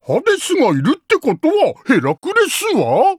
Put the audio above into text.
ハデスがいるってことはヘラクレスは？